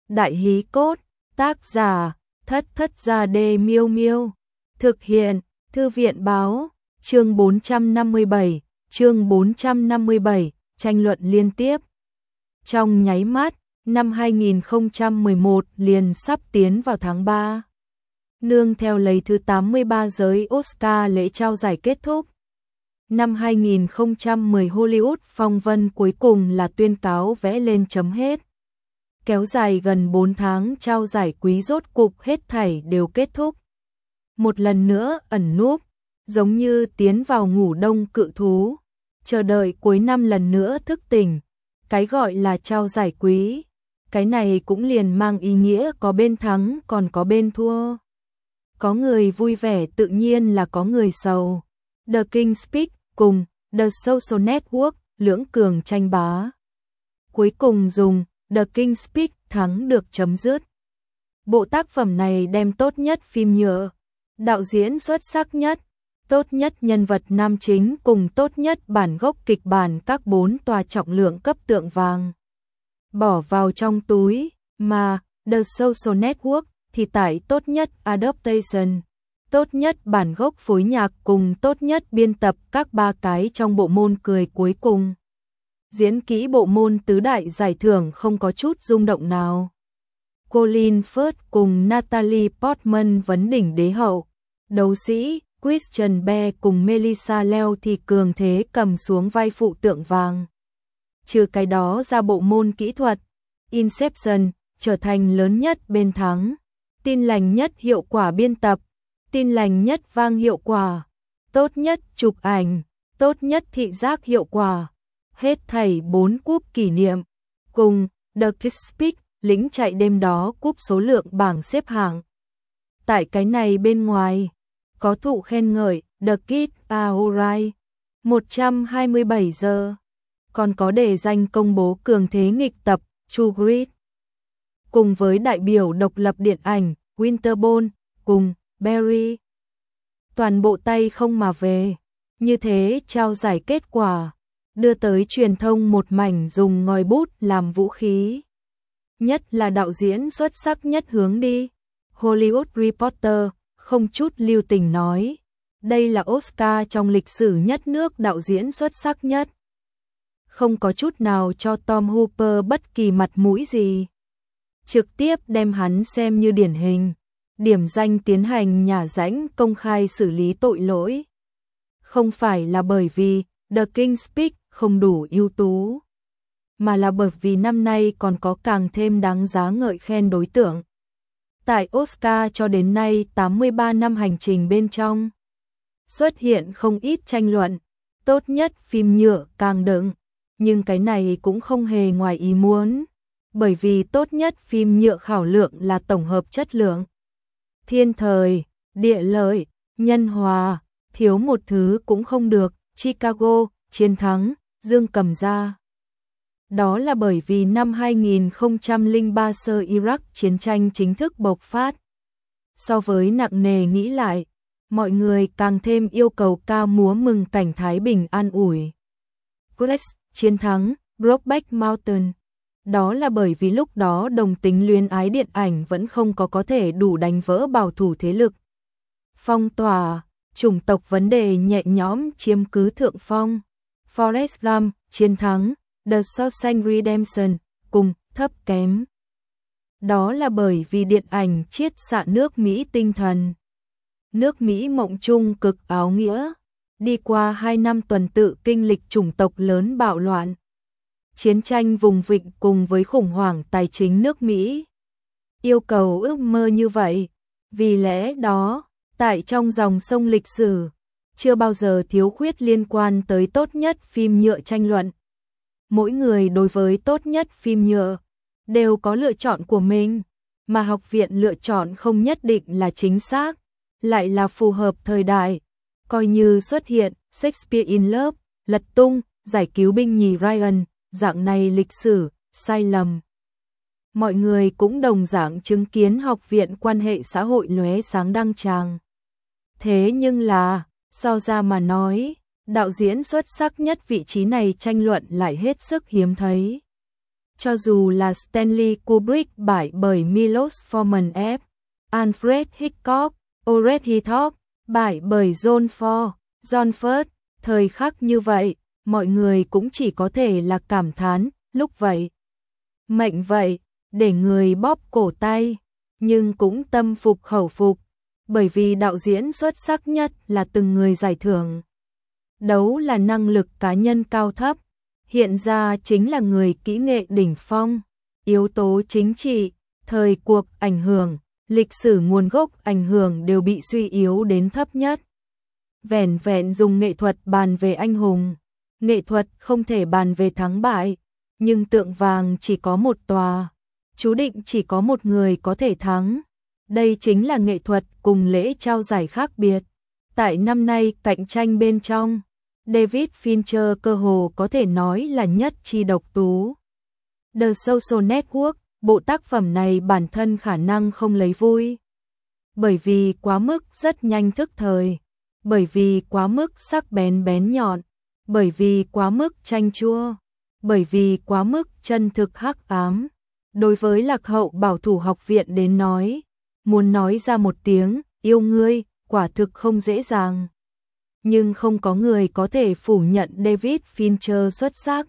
Đại hí cốt, tác giả, Thất Thất Gia Đê Miêu Miêu. Thực hiện, Thư viện Báo, chương 457, tranh luận liên tiếp. Trong nháy mắt, năm 2011 liền sắp tiến vào tháng 3. Nương theo lấy thứ 83 giới Oscar lễ trao giải kết thúc. Năm 2010 Hollywood phong vân cuối cùng là tuyên cáo vẽ lên chấm hết. Kéo dài gần 4 tháng trao giải quý rốt cục hết thảy đều kết thúc. Một lần nữa ẩn núp, giống như tiến vào ngủ đông cự thú, chờ đợi cuối năm lần nữa thức tỉnh. Cái gọi là trao giải quý, cái này cũng liền mang ý nghĩa có bên thắng còn có bên thua. Có người vui vẻ tự nhiên là có người sầu. The King's Speech cùng The Social Network lưỡng cường tranh bá. Cuối cùng dùng The King's Speech thắng được chấm dứt. Bộ tác phẩm này đem tốt nhất phim nhựa, đạo diễn xuất sắc nhất, tốt nhất nhân vật nam chính cùng tốt nhất bản gốc kịch bản các 4 tòa trọng lượng cấp tượng vàng bỏ vào trong túi, mà The Social Network thì tại tốt nhất adaptation, tốt nhất bản gốc phối nhạc cùng tốt nhất biên tập các 3 cái trong bộ môn cười cuối cùng. Diễn kỹ bộ môn tứ đại giải thưởng không có chút rung động nào. Colin Firth cùng Natalie Portman vấn đỉnh đế hậu. Đấu sĩ Christian Bale cùng Melissa Leo thì cường thế cầm xuống vai phụ tượng vàng. Trừ cái đó ra bộ môn kỹ thuật, Inception trở thành lớn nhất bên thắng. Tin lành nhất hiệu quả biên tập, tin lành nhất vang hiệu quả, tốt nhất chụp ảnh, tốt nhất thị giác hiệu quả. Hết thảy 4 cúp kỷ niệm, cùng The King's Speech lĩnh chạy đêm đó cúp số lượng bảng xếp hạng. Tại cái này bên ngoài, có thụ khen ngợi The Kid Ahura 127 giờ, còn có đề danh công bố cường thế nghịch tập True Grit. Cùng với đại biểu độc lập điện ảnh Winterborn cùng Barry. Toàn bộ tay không mà về, như thế trao giải kết quả, đưa tới truyền thông một mảnh dùng ngòi bút làm vũ khí. Nhất là đạo diễn xuất sắc nhất hướng đi. Hollywood Reporter không chút lưu tình nói, đây là Oscar trong lịch sử nhất nước đạo diễn xuất sắc nhất. Không có chút nào cho Tom Hooper bất kỳ mặt mũi gì. Trực tiếp đem hắn xem như điển hình, điểm danh tiến hành nhả rãnh công khai xử lý tội lỗi. Không phải là bởi vì The King's Speech không đủ ưu tú, mà là bởi vì năm nay còn có càng thêm đáng giá ngợi khen đối tượng. Tại Oscar cho đến nay 83 năm hành trình bên trong, xuất hiện không ít tranh luận, tốt nhất phim nhựa càng đựng, nhưng cái này cũng không hề ngoài ý muốn, bởi vì tốt nhất phim nhựa khảo lượng là tổng hợp chất lượng. Thiên thời, địa lợi, nhân hòa, thiếu một thứ cũng không được. Chicago, chiến thắng, Dương cầm ra. Đó là bởi vì năm 2003 sơ Iraq chiến tranh chính thức bộc phát. So với nặng nề nghĩ lại, mọi người càng thêm yêu cầu ca múa mừng cảnh thái bình an ủi. Grease, chiến thắng, Brokeback Mountain. Đó là bởi vì lúc đó đồng tính luyến ái điện ảnh vẫn không có thể đủ đánh vỡ bảo thủ thế lực. Phong tỏa, chủng tộc vấn đề nhẹ nhõm chiếm cứ thượng phong. Forrest Gump, chiến thắng, The Shawshank Redemption, cùng thấp kém. Đó là bởi vì điện ảnh chiết xạ nước Mỹ tinh thần. Nước Mỹ mộng chung cực áo nghĩa, đi qua 2 năm tuần tự kinh lịch chủng tộc lớn bạo loạn. Chiến tranh vùng vịnh cùng với khủng hoảng tài chính nước Mỹ. Yêu cầu ước mơ như vậy, vì lẽ đó, tại trong dòng sông lịch sử, chưa bao giờ thiếu khuyết liên quan tới tốt nhất phim nhựa tranh luận. Mỗi người đối với tốt nhất phim nhựa đều có lựa chọn của mình, mà học viện lựa chọn không nhất định là chính xác, lại là phù hợp thời đại. Coi như xuất hiện Shakespeare in Love, lật tung, giải cứu binh nhì Ryan, dạng này lịch sử, sai lầm. Mọi người cũng đồng dạng chứng kiến học viện quan hệ xã hội lóe sáng đăng tràng. Thế nhưng là, so ra mà nói, đạo diễn xuất sắc nhất vị trí này tranh luận lại hết sức hiếm thấy. Cho dù là Stanley Kubrick bại bởi Milos Forman F. Alfred Hitchcock, Orette Hitchcock bại bởi John Ford, thời khắc như vậy, mọi người cũng chỉ có thể là cảm thán, lúc vậy. Mệnh vậy, để người bóp cổ tay, nhưng cũng tâm phục khẩu phục, bởi vì đạo diễn xuất sắc nhất là từng người giải thưởng. Đấu là năng lực cá nhân cao thấp, hiện ra chính là người kỹ nghệ đỉnh phong, yếu tố chính trị, thời cuộc ảnh hưởng, lịch sử nguồn gốc ảnh hưởng đều bị suy yếu đến thấp nhất. Vẻn vẹn dùng nghệ thuật bàn về anh hùng, nghệ thuật không thể bàn về thắng bại, nhưng tượng vàng chỉ có một tòa, chú định chỉ có một người có thể thắng. Đây chính là nghệ thuật cùng lễ trao giải khác biệt. Tại năm nay cạnh tranh bên trong, David Fincher cơ hồ có thể nói là nhất chi độc tú. The Social Network, bộ tác phẩm này bản thân khả năng không lấy vui. Bởi vì quá mức rất nhanh thức thời, bởi vì quá mức sắc bén bén nhọn, bởi vì quá mức chanh chua, bởi vì quá mức chân thực hắc ám. Đối với lạc hậu bảo thủ học viện đến nói, muốn nói ra một tiếng, yêu ngươi, quả thực không dễ dàng. Nhưng không có người có thể phủ nhận David Fincher xuất sắc.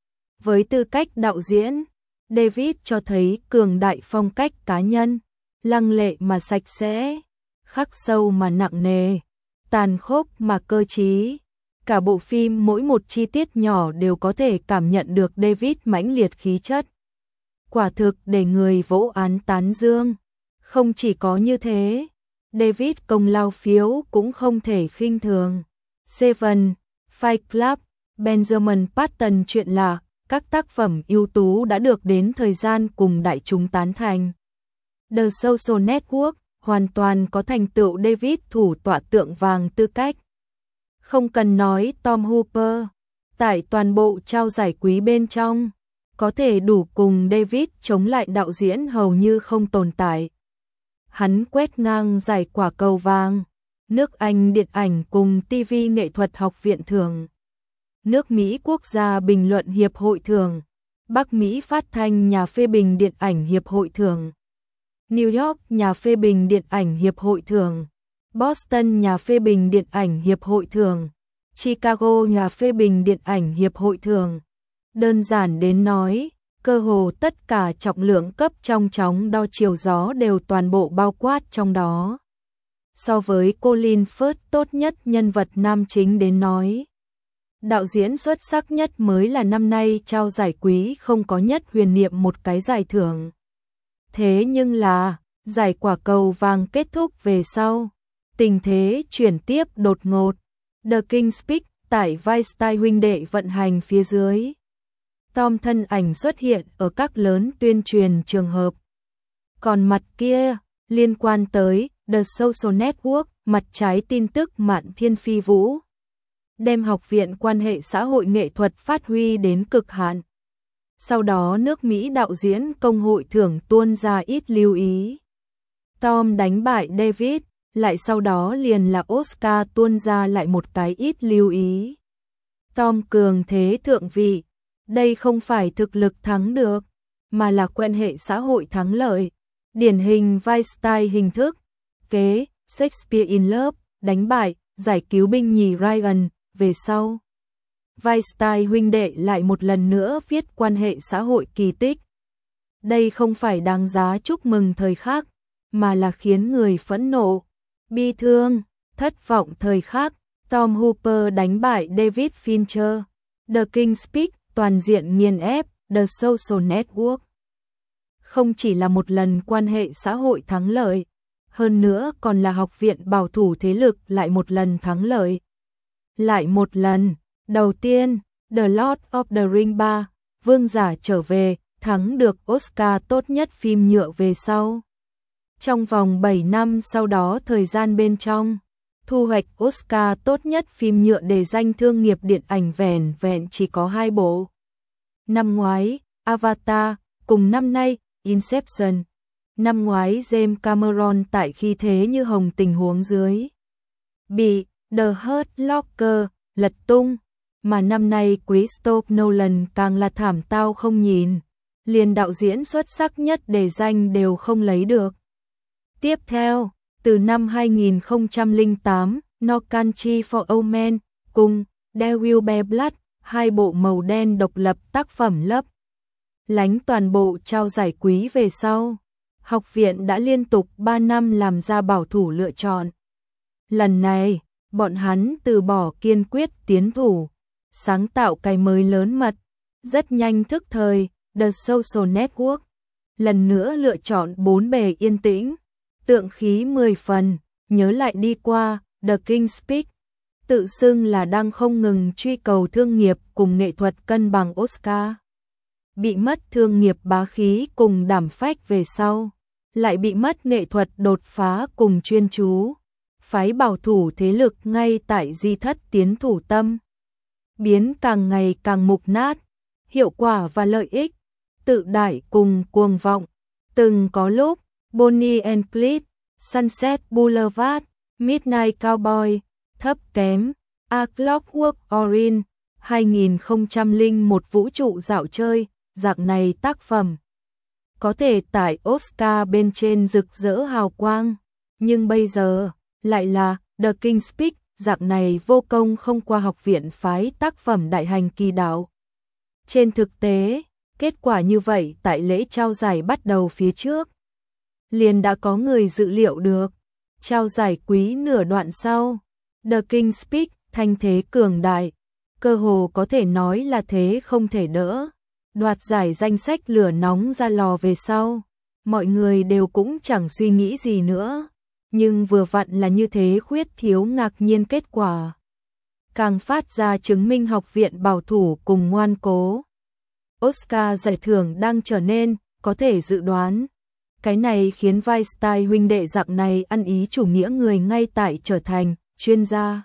Với tư cách đạo diễn, David cho thấy cường đại phong cách cá nhân, lăng lệ mà sạch sẽ, khắc sâu mà nặng nề, tàn khốc mà cơ trí. Cả bộ phim mỗi một chi tiết nhỏ đều có thể cảm nhận được David mãnh liệt khí chất. Quả thực để người vỗ án tán dương. Không chỉ có như thế, David công lao phiếu cũng không thể khinh thường. Seven, Fight Club, Benjamin Button chuyện là các tác phẩm ưu tú đã được đến thời gian cùng đại chúng tán thành. The Social Network hoàn toàn có thành tựu David thủ tọa tượng vàng tư cách. Không cần nói Tom Hooper, tại toàn bộ trao giải quý bên trong, có thể đủ cùng David chống lại đạo diễn hầu như không tồn tại. Hắn quét ngang giải quả cầu vàng, nước Anh điện ảnh cùng TV nghệ thuật học viện thưởng, nước Mỹ quốc gia bình luận hiệp hội thưởng, Bắc Mỹ phát thanh nhà phê bình điện ảnh hiệp hội thưởng, New York nhà phê bình điện ảnh hiệp hội thưởng, Boston nhà phê bình điện ảnh hiệp hội thưởng, Chicago nhà phê bình điện ảnh hiệp hội thưởng. Đơn giản đến nói, cơ hồ tất cả trọng lượng cấp trong chóng đo chiều gió đều toàn bộ bao quát trong đó. So với Colin Firth tốt nhất nhân vật nam chính đến nói, đạo diễn xuất sắc nhất mới là năm nay trao giải quý không có nhất huyền niệm một cái giải thưởng. Thế nhưng là, giải quả cầu vàng kết thúc về sau, tình thế chuyển tiếp đột ngột. The King's Speech tại Weinstein huynh đệ vận hành phía dưới. Tom thân ảnh xuất hiện ở các lớn tuyên truyền trường hợp. Còn mặt kia, liên quan tới The Social Network, mặt trái tin tức Mạn Thiên Phi Vũ, đem học viện quan hệ xã hội nghệ thuật phát huy đến cực hạn. Sau đó nước Mỹ đạo diễn công hội thưởng tuôn ra ít lưu ý. Tom đánh bại David, lại sau đó liền là Oscar tuôn ra lại một cái ít lưu ý. Tom cường thế thượng vị, đây không phải thực lực thắng được, mà là quan hệ xã hội thắng lợi. Điển hình Weinstein hình thức, kế, Shakespeare in Love, đánh bại, giải cứu binh nhì Ryan, về sau. Weinstein huynh đệ lại một lần nữa viết quan hệ xã hội kỳ tích. Đây không phải đáng giá chúc mừng thời khắc, mà là khiến người phẫn nộ, bi thương, thất vọng thời khắc. Tom Hooper đánh bại David Fincher, The King's Speech toàn diện nghiền ép The Social Network. Không chỉ là một lần quan hệ xã hội thắng lợi, hơn nữa còn là học viện bảo thủ thế lực lại một lần thắng lợi. Lại một lần, đầu tiên, The Lord of the Rings 3, Vương giả trở về, thắng được Oscar tốt nhất phim nhựa về sau. Trong vòng 7 năm sau đó thời gian bên trong, thu hoạch Oscar tốt nhất phim nhựa để danh thương nghiệp điện ảnh vẻn vẹn chỉ có 2 bộ. Năm ngoái, Avatar, cùng năm nay, Inception. Năm ngoái James Cameron tại khi thế như hồng tình huống dưới bị The Hurt Locker lật tung, mà năm nay Christopher Nolan càng là thảm tao không nhìn. liền đạo diễn xuất sắc nhất đề danh đều không lấy được. Tiếp theo, từ năm 2008, No Country for Old Men cùng Devil Bear Blood, hai bộ màu đen độc lập tác phẩm lấp lánh toàn bộ trao giải quý về sau. Học viện đã liên tục 3 năm làm ra bảo thủ lựa chọn. Lần này, bọn hắn từ bỏ kiên quyết tiến thủ, sáng tạo cái mới lớn mật, rất nhanh thức thời, The Social Network. Lần nữa lựa chọn 4 bề yên tĩnh, tượng khí 10 phần, nhớ lại đi qua, The King's Speech. Tự xưng là đang không ngừng truy cầu thương nghiệp cùng nghệ thuật cân bằng Oscar. Bị mất thương nghiệp bá khí cùng đảm phách về sau, lại bị mất nghệ thuật đột phá cùng chuyên chú. Phái bảo thủ thế lực ngay tại di thất tiến thủ tâm, biến càng ngày càng mục nát, hiệu quả và lợi ích, tự đại cùng cuồng vọng. Từng có lúc, Bonnie and Clyde, Sunset Boulevard, Midnight Cowboy, thấp kém, A Clockwork Orange, 2001 vũ trụ dạo chơi, dạng này tác phẩm có thể tại Oscar bên trên rực rỡ hào quang, nhưng bây giờ lại là The King's Speech, dạng này vô công không qua học viện phái tác phẩm đại hành kỳ đạo. Trên thực tế, kết quả như vậy tại lễ trao giải bắt đầu phía trước, liền đã có người dự liệu được. Trao giải quý nửa đoạn sau, The King's Speech thanh thế cường đại, cơ hồ có thể nói là thế không thể đỡ. Đoạt giải danh sách lửa nóng ra lò về sau, mọi người đều cũng chẳng suy nghĩ gì nữa. Nhưng vừa vặn là như thế khuyết thiếu ngạc nhiên kết quả, càng phát ra chứng minh học viện bảo thủ cùng ngoan cố. Oscar giải thưởng đang trở nên có thể dự đoán. Cái này khiến Weinstein huynh đệ dạng này ăn ý chủ nghĩa người ngay tại trở thành chuyên gia.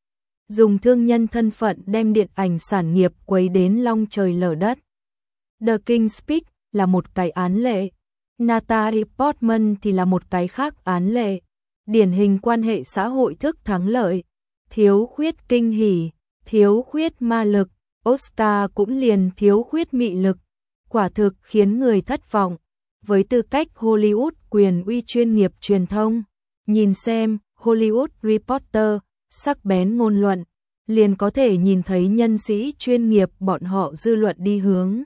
Dùng thương nhân thân phận đem điện ảnh sản nghiệp quấy đến long trời lở đất. The King's Speech là một cái án lệ, Natalie Portman thì là một cái khác án lệ. Điển hình quan hệ xã hội thức thắng lợi, thiếu khuyết kinh hỉ, thiếu khuyết ma lực, Oscar cũng liền thiếu khuyết mị lực, quả thực khiến người thất vọng. Với tư cách Hollywood quyền uy chuyên nghiệp truyền thông, nhìn xem Hollywood Reporter, sắc bén ngôn luận, liền có thể nhìn thấy nhân sĩ chuyên nghiệp bọn họ dư luận đi hướng.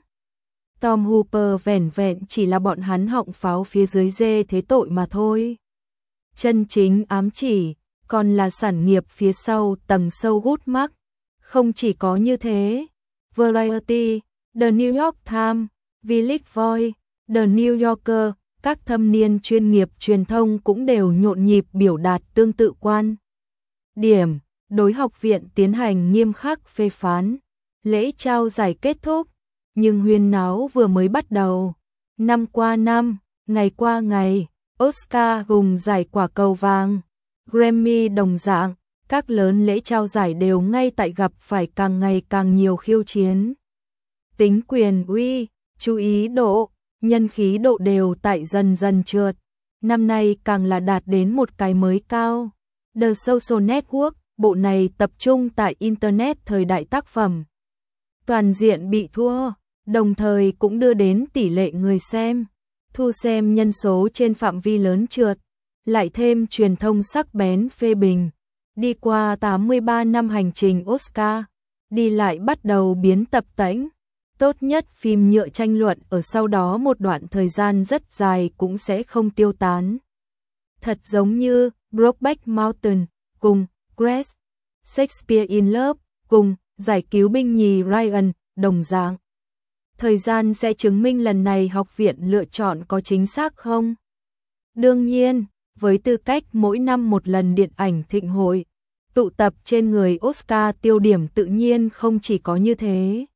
Tom Hooper vẻn vẹn chỉ là bọn hắn họng pháo phía dưới dê thế tội mà thôi. Chân chính ám chỉ, còn là sản nghiệp phía sau tầng sâu gút mắc. Không chỉ có như thế, Variety, The New York Times, Village Voice, The New Yorker, các thâm niên chuyên nghiệp truyền thông cũng đều nhộn nhịp biểu đạt tương tự quan điểm, đối học viện tiến hành nghiêm khắc phê phán. Lễ trao giải kết thúc, nhưng huyên náo vừa mới bắt đầu. Năm qua năm, ngày qua ngày, Oscar vùng giải quả cầu vàng, Grammy đồng dạng, các lớn lễ trao giải đều ngay tại gặp phải càng ngày càng nhiều khiêu chiến. Tính quyền uy, chú ý độ, nhân khí độ đều tại dần dần trượt. Năm nay càng là đạt đến một cái mới cao. The Social Network, bộ này tập trung tại Internet thời đại tác phẩm. Toàn diện bị thua, đồng thời cũng đưa đến tỷ lệ người xem, thu xem nhân số trên phạm vi lớn trượt, lại thêm truyền thông sắc bén phê bình. Đi qua 83 năm hành trình Oscar, đi lại bắt đầu biến tập tễnh. Tốt nhất phim nhựa tranh luận ở sau đó một đoạn thời gian rất dài cũng sẽ không tiêu tán. Thật giống như Brokeback Mountain cùng Grace, Shakespeare in Love cùng Giải cứu binh nhì Ryan đồng dạng. Thời gian sẽ chứng minh lần này học viện lựa chọn có chính xác không? Đương nhiên, với tư cách mỗi năm một lần điện ảnh thịnh hội, tụ tập trên người Oscar tiêu điểm tự nhiên không chỉ có như thế.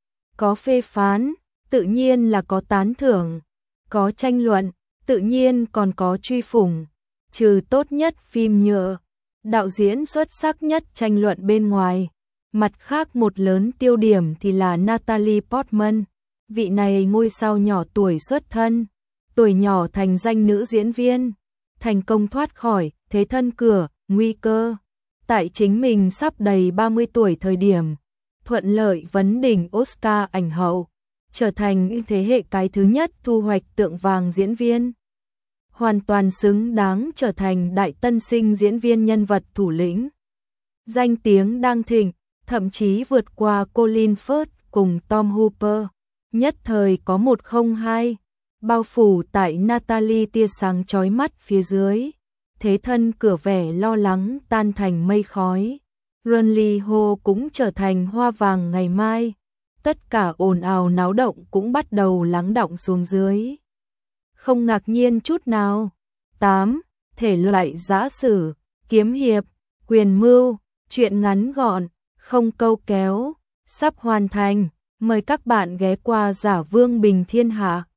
Có phê phán, tự nhiên là có tán thưởng, có tranh luận, tự nhiên còn có truy phủng. Trừ tốt nhất phim nhựa, đạo diễn xuất sắc nhất tranh luận bên ngoài. Mặt khác một lớn tiêu điểm thì là Natalie Portman. Vị này ngôi sao nhỏ tuổi xuất thân, tuổi nhỏ thành danh nữ diễn viên, thành công thoát khỏi thế thân cửa, nguy cơ. Tại chính mình sắp đầy 30 tuổi thời điểm, thuận lợi vấn đỉnh Oscar ảnh hậu. trở thành thế hệ cái thứ nhất thu hoạch tượng vàng diễn viên. Hoàn toàn xứng đáng trở thành đại tân sinh diễn viên nhân vật thủ lĩnh. Danh tiếng đang thịnh, thậm chí vượt qua Colin Firth cùng Tom Hooper. Nhất thời có 102, bao phủ tại Natalie tia sáng chói mắt phía dưới. Thế thân cửa vẻ lo lắng tan thành mây khói. Runley Ho cũng trở thành hoa vàng ngày mai. Tất cả ồn ào náo động cũng bắt đầu lắng đọng xuống dưới. Không ngạc nhiên chút nào. 8. Thể loại giã sử, kiếm hiệp, quyền mưu, truyện ngắn gọn, không câu kéo, sắp hoàn thành. Mời các bạn ghé qua Giả Vương Bình Thiên Hạ.